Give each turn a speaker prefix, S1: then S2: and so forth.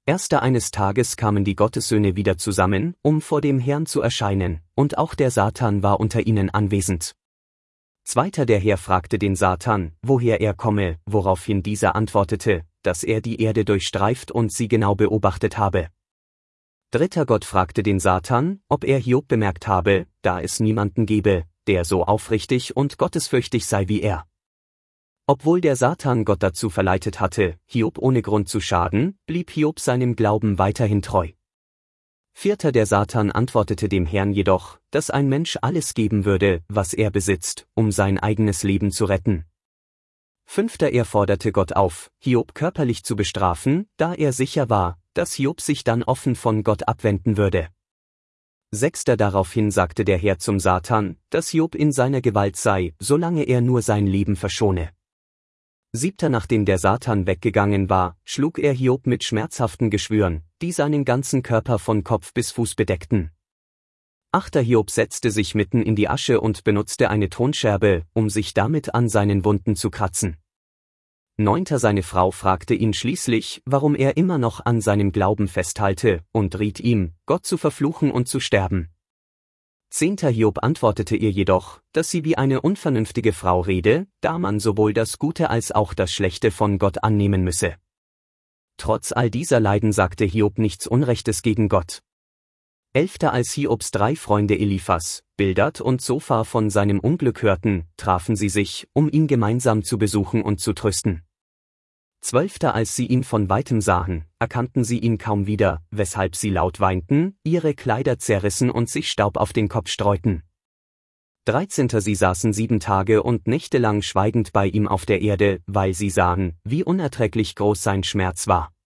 S1: Eines Tages kamen die Gottessöhne wieder zusammen, um vor dem Herrn zu erscheinen, und auch der Satan war unter ihnen anwesend. Der Herr fragte den Satan, woher er komme, woraufhin dieser antwortete, dass er die Erde durchstreift und sie genau beobachtet habe. Gott fragte den Satan, ob er Hiob bemerkt habe, da es niemanden gebe, der so aufrichtig und gottesfürchtig sei wie er. Obwohl der Satan Gott dazu verleitet hatte, Hiob ohne Grund zu schaden, blieb Hiob seinem Glauben weiterhin treu. Der Satan antwortete dem Herrn jedoch, dass ein Mensch alles geben würde, was er besitzt, um sein eigenes Leben zu retten. Er forderte Gott auf, Hiob körperlich zu bestrafen, da er sicher war, dass Hiob sich dann offen von Gott abwenden würde. Daraufhin sagte der Herr zum Satan, dass Hiob in seiner Gewalt sei, solange er nur sein Leben verschone. Nachdem der Satan weggegangen war, schlug er Hiob mit schmerzhaften Geschwüren, die seinen ganzen Körper von Kopf bis Fuß bedeckten. Hiob setzte sich mitten in die Asche und benutzte eine Tonscherbe, um sich damit an seinen Wunden zu kratzen. Seine Frau fragte ihn schließlich, warum er immer noch an seinem Glauben festhalte, und riet ihm, Gott zu verfluchen und zu sterben. Hiob antwortete ihr jedoch, dass sie wie eine unvernünftige Frau rede, da man sowohl das Gute als auch das Schlechte von Gott annehmen müsse. Trotz all dieser Leiden sagte Hiob nichts Unrechtes gegen Gott. Als Hiobs 3 Freunde Eliphas, Bildad und Zophar von seinem Unglück hörten, trafen sie sich, um ihn gemeinsam zu besuchen und zu trösten. Als sie ihn von weitem sahen, erkannten sie ihn kaum wieder, weshalb sie laut weinten, ihre Kleider zerrissen und sich Staub auf den Kopf streuten. Sie saßen 7 Tage und Nächte lang schweigend bei ihm auf der Erde, weil sie sahen, wie unerträglich groß sein Schmerz war.